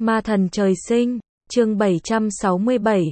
Ma thần trời sinh, chương 767,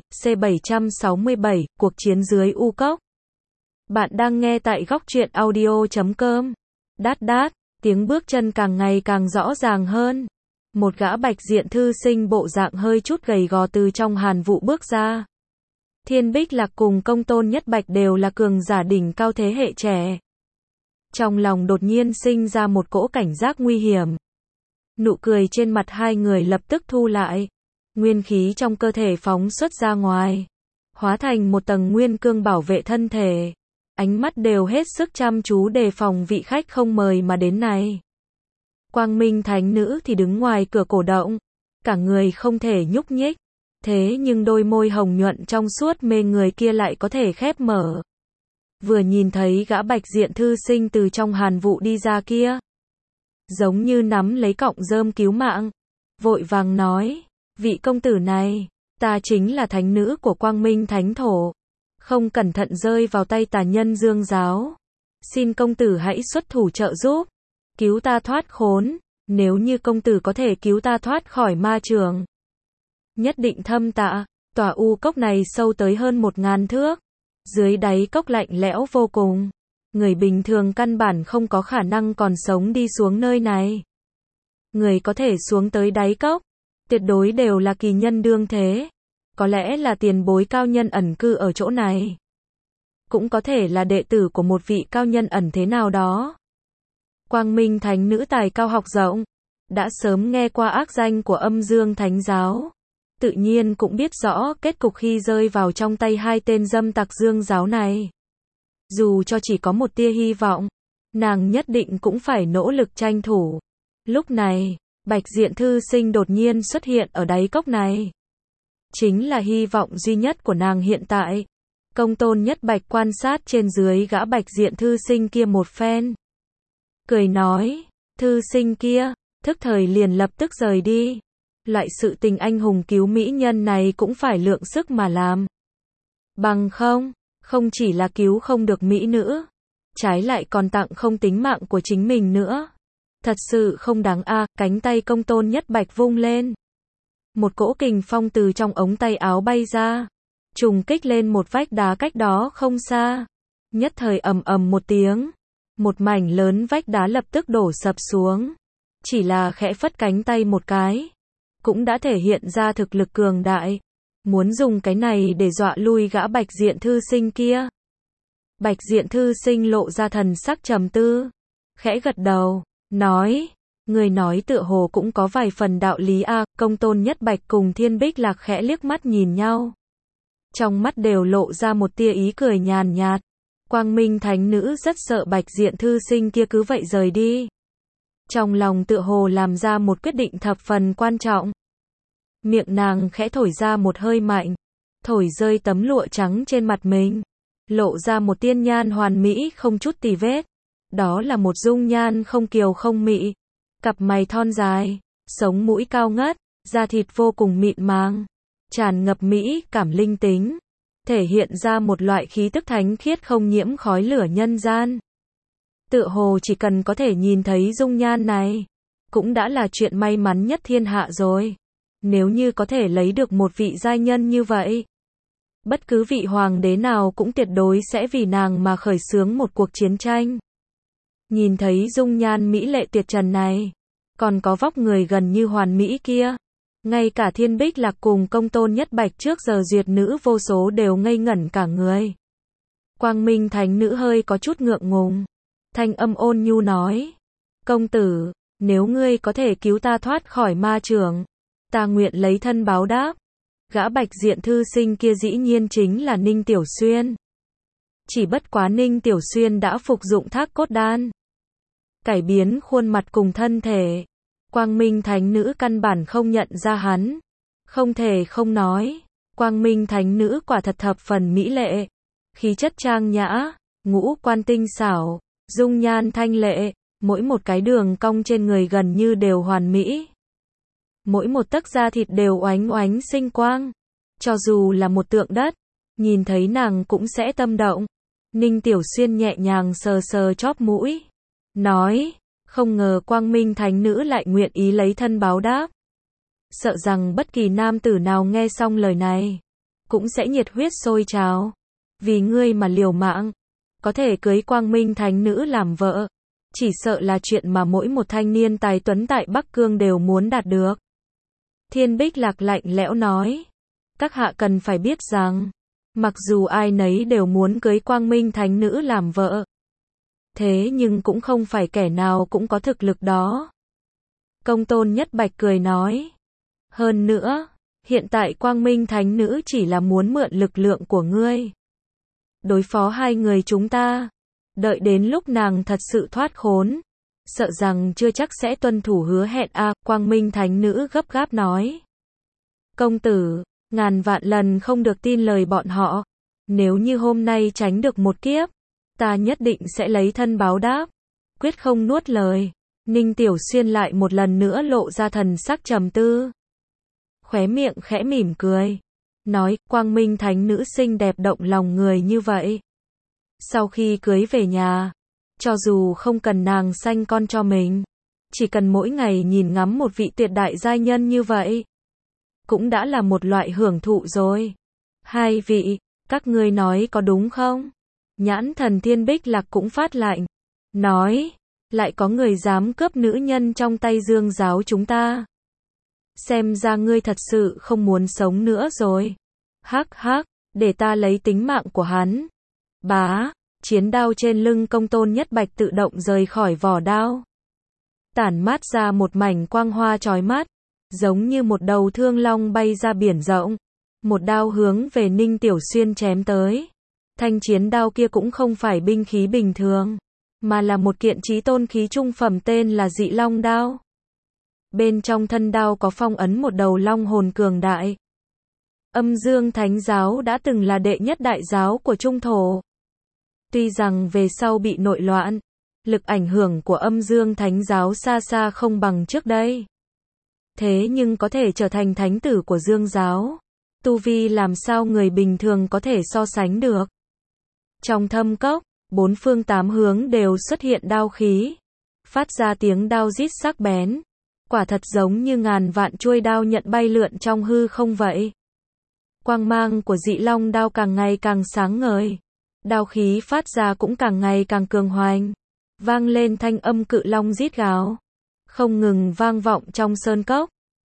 C767, cuộc chiến dưới U Cốc. Bạn đang nghe tại góc truyện audio.com. Đát đát, tiếng bước chân càng ngày càng rõ ràng hơn. Một gã bạch diện thư sinh bộ dạng hơi chút gầy gò từ trong hàn vụ bước ra. Thiên Bích Lạc cùng Công Tôn Nhất Bạch đều là cường giả đỉnh cao thế hệ trẻ. Trong lòng đột nhiên sinh ra một cỗ cảnh giác nguy hiểm. Nụ cười trên mặt hai người lập tức thu lại. Nguyên khí trong cơ thể phóng xuất ra ngoài, hóa thành một tầng nguyên cương bảo vệ thân thể. Ánh mắt đều hết sức chăm chú đề phòng vị khách không mời mà đến này. Quang Minh Thánh Nữ thì đứng ngoài cửa cổ động, cả người không thể nhúc nhích. Thế nhưng đôi môi hồng nhuận trong suốt mê người kia lại có thể khép mở. Vừa nhìn thấy gã bạch diện thư sinh từ trong hàn vụ đi ra kia, giống như nắm lấy cọng rơm cứu mạng, vội vàng nói, vị công tử này, ta chính là thánh nữ của Quang Minh Thánh Thổ, không cẩn thận rơi vào tay tà nhân Dương Giáo. Xin công tử hãy xuất thủ trợ giúp, cứu ta thoát khốn, nếu như công tử có thể cứu ta thoát khỏi ma trường, nhất định thâm tạ. Tòa U Cốc này sâu tới hơn 1000 thước, dưới đáy cốc lạnh lẽo vô cùng. Người bình thường căn bản không có khả năng còn sống đi xuống nơi này. Người có thể xuống tới đáy cốc, tuyệt đối đều là kỳ nhân đương thế. Có lẽ là tiền bối cao nhân ẩn cư ở chỗ này. Cũng có thể là đệ tử của một vị cao nhân ẩn thế nào đó. Quang Minh Thánh Nữ tài cao học rộng, đã sớm nghe qua ác danh của Âm Dương Thánh Giáo. Tự nhiên cũng biết rõ kết cục khi rơi vào trong tay hai tên dâm tặc Dương Giáo này. Dù cho chỉ có một tia hy vọng, nàng nhất định cũng phải nỗ lực tranh thủ. Lúc này, bạch diện thư sinh đột nhiên xuất hiện ở đáy cốc này. Chính là hy vọng duy nhất của nàng hiện tại. Công Tôn Nhất Bạch quan sát trên dưới gã bạch diện thư sinh kia một phen. Cười nói, thư sinh kia, thức thời liền lập tức rời đi. Loại sự tình anh hùng cứu mỹ nhân này cũng phải lượng sức mà làm. Bằng không chỉ là cứu không được mỹ nữ, trái lại còn tặng không tính mạng của chính mình nữa. Thật sự không đáng a. Cánh tay Công Tôn Nhất Bạch vung lên. Một cỗ kình phong từ trong ống tay áo bay ra, trùng kích lên một vách đá cách đó không xa. Nhất thời ầm ầm một tiếng, một mảnh lớn vách đá lập tức đổ sập xuống. Chỉ là khẽ phất cánh tay một cái, cũng đã thể hiện ra thực lực cường đại. Muốn dùng cái này để dọa lui gã bạch diện thư sinh kia. Bạch diện thư sinh lộ ra thần sắc trầm tư, khẽ gật đầu, nói, người nói tựa hồ cũng có vài phần đạo lý a. Công Tôn Nhất Bạch cùng Thiên Bích Lạc khẽ liếc mắt nhìn nhau, trong mắt đều lộ ra một tia ý cười nhàn nhạt. Quang Minh Thánh Nữ rất sợ bạch diện thư sinh kia cứ vậy rời đi, trong lòng tựa hồ làm ra một quyết định thập phần quan trọng. Miệng nàng khẽ thổi ra một hơi mạnh, thổi rơi tấm lụa trắng trên mặt mình, lộ ra một tiên nhan hoàn mỹ không chút tì vết. Đó là một dung nhan không kiều không mị, cặp mày thon dài, sống mũi cao ngất, da thịt vô cùng mịn màng, tràn ngập mỹ cảm linh tính, thể hiện ra một loại khí tức thánh khiết không nhiễm khói lửa nhân gian. Tựa hồ chỉ cần có thể nhìn thấy dung nhan này, cũng đã là chuyện may mắn nhất thiên hạ rồi. Nếu như có thể lấy được một vị giai nhân như vậy, bất cứ vị hoàng đế nào cũng tuyệt đối sẽ vì nàng mà khởi xướng một cuộc chiến tranh. Nhìn thấy dung nhan mỹ lệ tuyệt trần này, còn có vóc người gần như hoàn mỹ kia, ngay cả Thiên Bích Lạc cùng Công Tôn Nhất Bạch trước giờ duyệt nữ vô số đều ngây ngẩn cả người. Quang Minh Thánh Nữ hơi có chút ngượng ngùng, thanh âm ôn nhu nói, công tử, nếu ngươi có thể cứu ta thoát khỏi ma trường, ta nguyện lấy thân báo đáp. Gã bạch diện thư sinh kia dĩ nhiên chính là Ninh Tiểu Xuyên. Chỉ bất quá Ninh Tiểu Xuyên đã phục dụng Thác Cốt Đan, cải biến khuôn mặt cùng thân thể. Quang Minh Thánh Nữ căn bản không nhận ra hắn. Không thể không nói, Quang Minh Thánh Nữ quả thật thập phần mỹ lệ, khí chất trang nhã, ngũ quan tinh xảo, dung nhan thanh lệ, mỗi một cái đường cong trên người gần như đều hoàn mỹ. Mỗi một tấc da thịt đều oánh oánh sinh quang. Cho dù là một tượng đất, nhìn thấy nàng cũng sẽ tâm động. Ninh Tiểu Xuyên nhẹ nhàng sờ sờ chóp mũi, nói, không ngờ Quang Minh Thánh Nữ lại nguyện ý lấy thân báo đáp. sợ rằng bất kỳ nam tử nào nghe xong lời này, cũng sẽ nhiệt huyết sôi trào. Vì ngươi mà liều mạng, có thể cưới quang minh thánh nữ làm vợ. Chỉ sợ là chuyện mà mỗi một thanh niên tài tuấn tại Bắc Cương đều muốn đạt được. Thiên Bích Lạc lạnh lẽo nói. Các hạ cần phải biết rằng, mặc dù ai nấy đều muốn cưới quang minh thánh nữ làm vợ, thế nhưng cũng không phải kẻ nào cũng có thực lực đó. Công tôn Nhất Bạch cười nói. Hơn nữa, hiện tại quang minh thánh nữ chỉ là muốn mượn lực lượng của ngươi đối phó hai người chúng ta. Đợi đến lúc nàng thật sự thoát khốn, sợ rằng chưa chắc sẽ tuân thủ hứa hẹn a. Quang minh thánh nữ gấp gáp nói. Công tử, ngàn vạn lần không được tin lời bọn họ. Nếu như hôm nay tránh được một kiếp, ta nhất định sẽ lấy thân báo đáp, quyết không nuốt lời. Ninh Tiểu Xuyên lại một lần nữa lộ ra thần sắc trầm tư, khóe miệng khẽ mỉm cười, nói, quang minh thánh nữ xinh đẹp động lòng người như vậy. Sau khi cưới về nhà, cho dù không cần nàng sanh con cho mình, chỉ cần mỗi ngày nhìn ngắm một vị tuyệt đại giai nhân như vậy, cũng đã là một loại hưởng thụ rồi. Hai vị, các ngươi nói có đúng không? Nhãn thần Thiên Bích Lạc cũng phát lạnh, nói, lại có người dám cướp nữ nhân trong tay Dương giáo chúng ta. Xem ra ngươi thật sự không muốn sống nữa rồi. Hắc hắc, để ta lấy tính mạng của hắn. Bá, chiến đao trên lưng công tôn Nhất Bạch tự động rời khỏi vỏ đao, tản mát ra một mảnh quang hoa chói mắt, giống như một đầu thương long bay ra biển rộng. Một đao hướng về Ninh Tiểu Xuyên chém tới. Thanh chiến đao kia cũng không phải binh khí bình thường, mà là một kiện chí tôn khí trung phẩm tên là Dị Long đao. Bên trong thân đao có phong ấn một đầu long hồn cường đại. Âm Dương Thánh giáo đã từng là đệ nhất đại giáo của Trung Thổ. Tuy rằng về sau bị nội loạn, lực ảnh hưởng của Âm Dương Thánh giáo xa xa không bằng trước đây. Thế nhưng có thể trở thành thánh tử của Dương giáo, tu vi làm sao người bình thường có thể so sánh được. Trong thâm cốc, bốn phương tám hướng đều xuất hiện đao khí, phát ra tiếng đao rít sắc bén, quả thật giống như ngàn vạn chuôi đao nhận bay lượn trong hư không vậy. Quang mang của Dị Long đao càng ngày càng sáng ngời, đao khí phát ra cũng càng ngày càng cường hoành, vang lên thanh âm cự long rít gào, không ngừng vang vọng trong sơn cốc.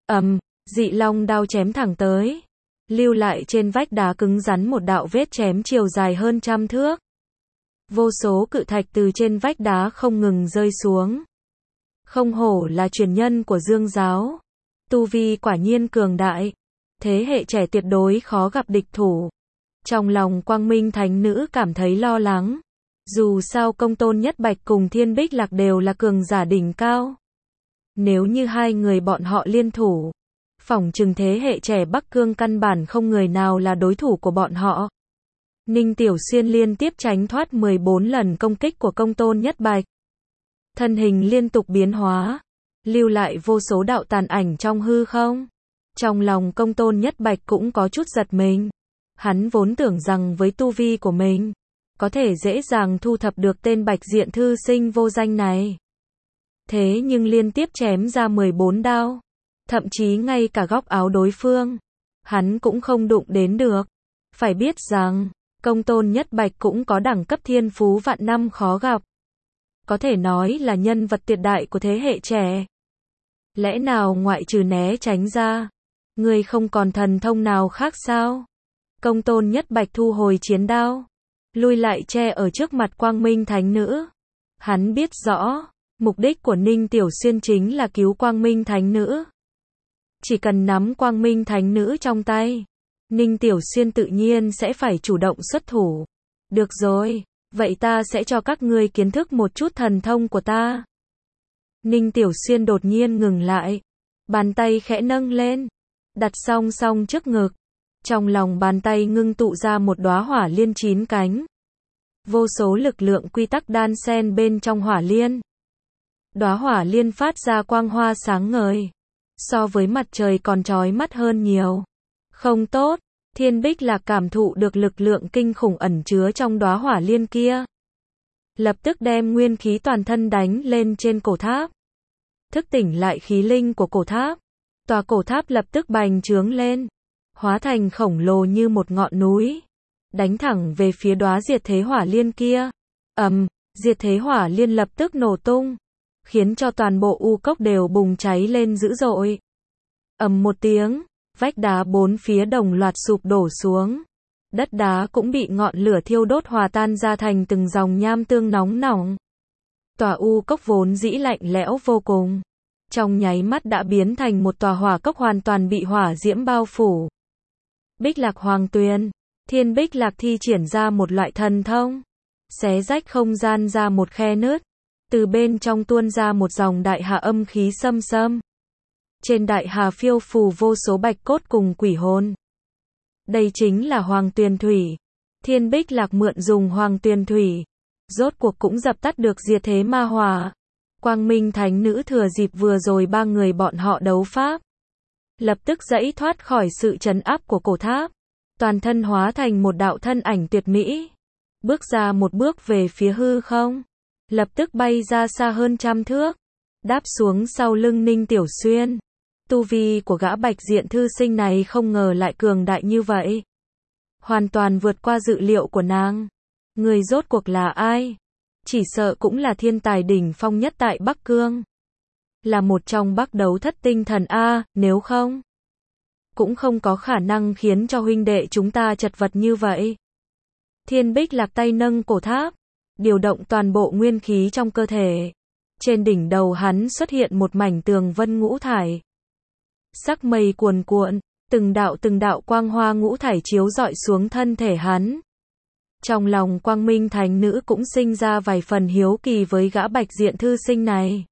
Dị Long đao chém thẳng tới, lưu lại trên vách đá cứng rắn một đạo vết chém chiều dài hơn 100 thước. Vô số cự thạch từ trên vách đá không ngừng rơi xuống. Không hổ là truyền nhân của Dương giáo, tu vi quả nhiên cường đại, thế hệ trẻ tuyệt đối khó gặp địch thủ. Trong lòng quang minh thánh nữ cảm thấy lo lắng, dù sao công tôn Nhất Bạch cùng Thiên Bích Lạc đều là cường giả đỉnh cao. Nếu như hai người bọn họ liên thủ, phỏng chừng thế hệ trẻ Bắc Cương căn bản không người nào là đối thủ của bọn họ. Ninh Tiểu Xuyên liên tiếp tránh thoát 14 lần công kích của công tôn Nhất Bạch. Thân hình liên tục biến hóa, lưu lại vô số đạo tàn ảnh trong hư không. Trong lòng công tôn Nhất Bạch cũng có chút giật mình. Hắn vốn tưởng rằng với tu vi của mình, có thể dễ dàng thu thập được tên Bạch Diện thư sinh vô danh này. Thế nhưng liên tiếp chém ra 14 đao, thậm chí ngay cả góc áo đối phương, hắn cũng không đụng đến được. Phải biết rằng, công tôn Nhất Bạch cũng có đẳng cấp thiên phú vạn năm khó gặp. Có thể nói là nhân vật tuyệt đại của thế hệ trẻ. Lẽ nào ngoại trừ né tránh ra, ngươi không còn thần thông nào khác sao? Công tôn Nhất Bạch thu hồi chiến đao, lui lại che ở trước mặt quang minh thánh nữ. Hắn biết rõ, mục đích của Ninh Tiểu Xuyên chính là cứu quang minh thánh nữ. Chỉ cần nắm quang minh thánh nữ trong tay, Ninh Tiểu Xuyên tự nhiên sẽ phải chủ động xuất thủ. Được rồi, vậy ta sẽ cho các ngươi kiến thức một chút thần thông của ta. Ninh Tiểu Xuyên đột nhiên ngừng lại, bàn tay khẽ nâng lên, đặt song song trước ngực. Trong lòng bàn tay ngưng tụ ra một đóa hỏa liên 9 cánh. Vô số lực lượng quy tắc đan xen bên trong hỏa liên. Đóa hỏa liên phát ra quang hoa sáng ngời, so với mặt trời còn chói mắt hơn nhiều. Không tốt, Thiên Bích Lạc cảm thụ được lực lượng kinh khủng ẩn chứa trong đóa hỏa liên kia. Lập tức đem nguyên khí toàn thân đánh lên trên cổ tháp, thức tỉnh lại khí linh của cổ tháp. Tòa cổ tháp lập tức bành trướng lên, hóa thành khổng lồ như một ngọn núi, đánh thẳng về phía đóa diệt thế hỏa liên kia. Diệt thế hỏa liên lập tức nổ tung, khiến cho toàn bộ u cốc đều bùng cháy lên dữ dội. Một tiếng, vách đá bốn phía đồng loạt sụp đổ xuống. Đất đá cũng bị ngọn lửa thiêu đốt hòa tan ra thành từng dòng nham tương nóng nỏng. Tòa u cốc vốn dĩ lạnh lẽo vô cùng, trong nháy mắt đã biến thành một tòa hỏa cốc hoàn toàn bị hỏa diễm bao phủ. Bích Lạc Hoàng Tuyền, Thiên Bích Lạc thi triển ra một loại thần thông, xé rách không gian ra một khe nứt, từ bên trong tuôn ra một dòng đại hà âm khí xâm xâm. Trên đại hà phiêu phù vô số bạch cốt cùng quỷ hồn. Đây chính là Hoàng Tuyền Thủy. Thiên Bích Lạc mượn dùng Hoàng Tuyền Thủy, rốt cuộc cũng dập tắt được diệt thế ma hỏa. Quang Minh Thánh Nữ thừa dịp vừa rồi ba người bọn họ đấu pháp, lập tức giãy thoát khỏi sự trấn áp của cổ tháp, toàn thân hóa thành một đạo thân ảnh tuyệt mỹ, bước ra một bước về phía hư không, lập tức bay ra xa hơn 100 thước, đáp xuống sau lưng Ninh Tiểu Xuyên. Tu vi của gã Bạch Diện thư sinh này không ngờ lại cường đại như vậy, hoàn toàn vượt qua dự liệu của nàng. Người rốt cuộc là ai? Chỉ sợ cũng là thiên tài đỉnh phong nhất tại Bắc Cương, là một trong Bắc Đấu Thất Tinh Thần a, nếu không, cũng không có khả năng khiến cho huynh đệ chúng ta chật vật như vậy. Thiên Bích Lạc tay nâng cổ tháp, điều động toàn bộ nguyên khí trong cơ thể. Trên đỉnh đầu hắn xuất hiện một mảnh tường vân ngũ thải. Sắc mây cuồn cuộn, từng đạo quang hoa ngũ thải chiếu rọi xuống thân thể hắn. Trong lòng Quang Minh Thánh Nữ cũng sinh ra vài phần hiếu kỳ với gã Bạch Diện thư sinh này.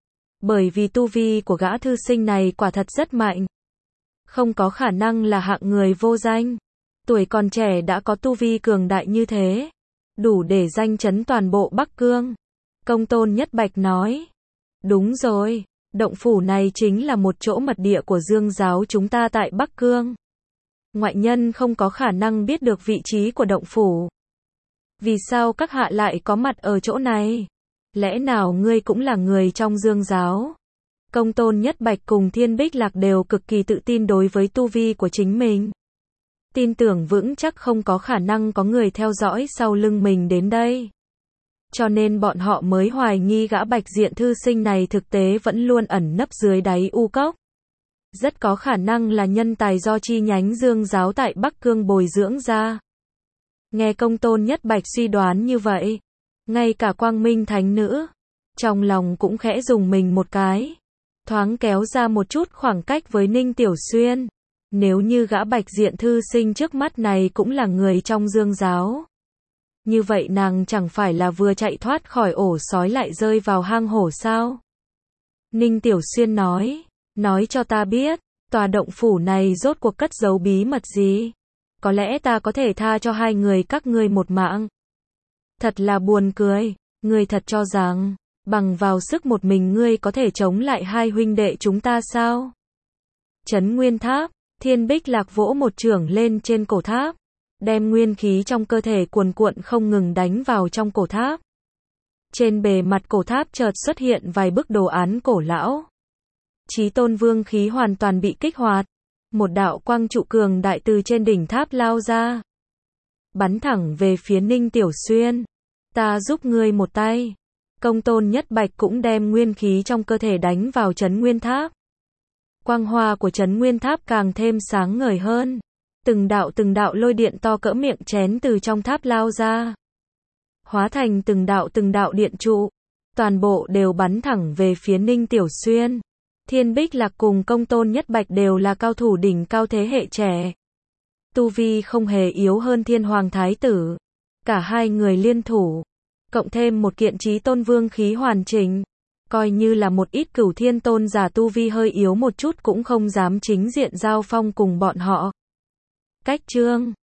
Bởi vì tu vi của gã thư sinh này quả thật rất mạnh, không có khả năng là hạng người vô danh. Tuổi còn trẻ đã có tu vi cường đại như thế, đủ để danh chấn toàn bộ Bắc Cương. Công Tôn Nhất Bạch nói, đúng rồi, động phủ này chính là một chỗ mật địa của Dương giáo chúng ta tại Bắc Cương. Ngoại nhân không có khả năng biết được vị trí của động phủ. Vì sao các hạ lại có mặt ở chỗ này? Lẽ nào ngươi cũng là người trong Dương giáo? Công Tôn Nhất Bạch cùng Thiên Bích Lạc đều cực kỳ tự tin đối với tu vi của chính mình. Tin tưởng vững chắc không có khả năng có người theo dõi sau lưng mình đến đây. Cho nên bọn họ mới hoài nghi gã Bạch Diện thư sinh này thực tế vẫn luôn ẩn nấp dưới đáy u cốc. Rất có khả năng là nhân tài do chi nhánh Dương giáo tại Bắc Cương bồi dưỡng ra. Nghe Công Tôn Nhất Bạch suy đoán như vậy, ngay cả Quang Minh Thánh Nữ, trong lòng cũng khẽ dùng mình một cái, thoáng kéo ra một chút khoảng cách với Ninh Tiểu Xuyên. Nếu như gã Bạch Diện thư sinh trước mắt này cũng là người trong Dương giáo, như vậy nàng chẳng phải là vừa chạy thoát khỏi ổ sói lại rơi vào hang hổ sao? Ninh Tiểu Xuyên nói cho ta biết, tòa động phủ này rốt cuộc cất giấu bí mật gì? Có lẽ ta có thể tha cho hai người các ngươi một mạng. Thật là buồn cười, ngươi thật cho rằng, bằng vào sức một mình ngươi có thể chống lại hai huynh đệ chúng ta sao? Trấn Nguyên Tháp, Thiên Bích Lạc vỗ một chưởng lên trên cổ tháp, đem nguyên khí trong cơ thể cuồn cuộn không ngừng đánh vào trong cổ tháp. Trên bề mặt cổ tháp chợt xuất hiện vài bức đồ án cổ lão. Chí Tôn Vương khí hoàn toàn bị kích hoạt, một đạo quang trụ cường đại từ trên đỉnh tháp lao ra, bắn thẳng về phía Ninh Tiểu Xuyên. Ta giúp ngươi một tay. Công Tôn Nhất Bạch cũng đem nguyên khí trong cơ thể đánh vào Trấn Nguyên Tháp. Quang hoa của Trấn Nguyên Tháp càng thêm sáng ngời hơn. Từng đạo lôi điện to cỡ miệng chén từ trong tháp lao ra, hóa thành từng đạo điện trụ, toàn bộ đều bắn thẳng về phía Ninh Tiểu Xuyên. Thiên Bích Lạc cùng Công Tôn Nhất Bạch đều là cao thủ đỉnh cao thế hệ trẻ, tu vi không hề yếu hơn Thiên Hoàng Thái tử. Cả hai người liên thủ, cộng thêm một kiện Chí Tôn Vương khí hoàn chỉnh, coi như là một ít Cửu Thiên tôn giả tu vi hơi yếu một chút cũng không dám chính diện giao phong cùng bọn họ. Cách chương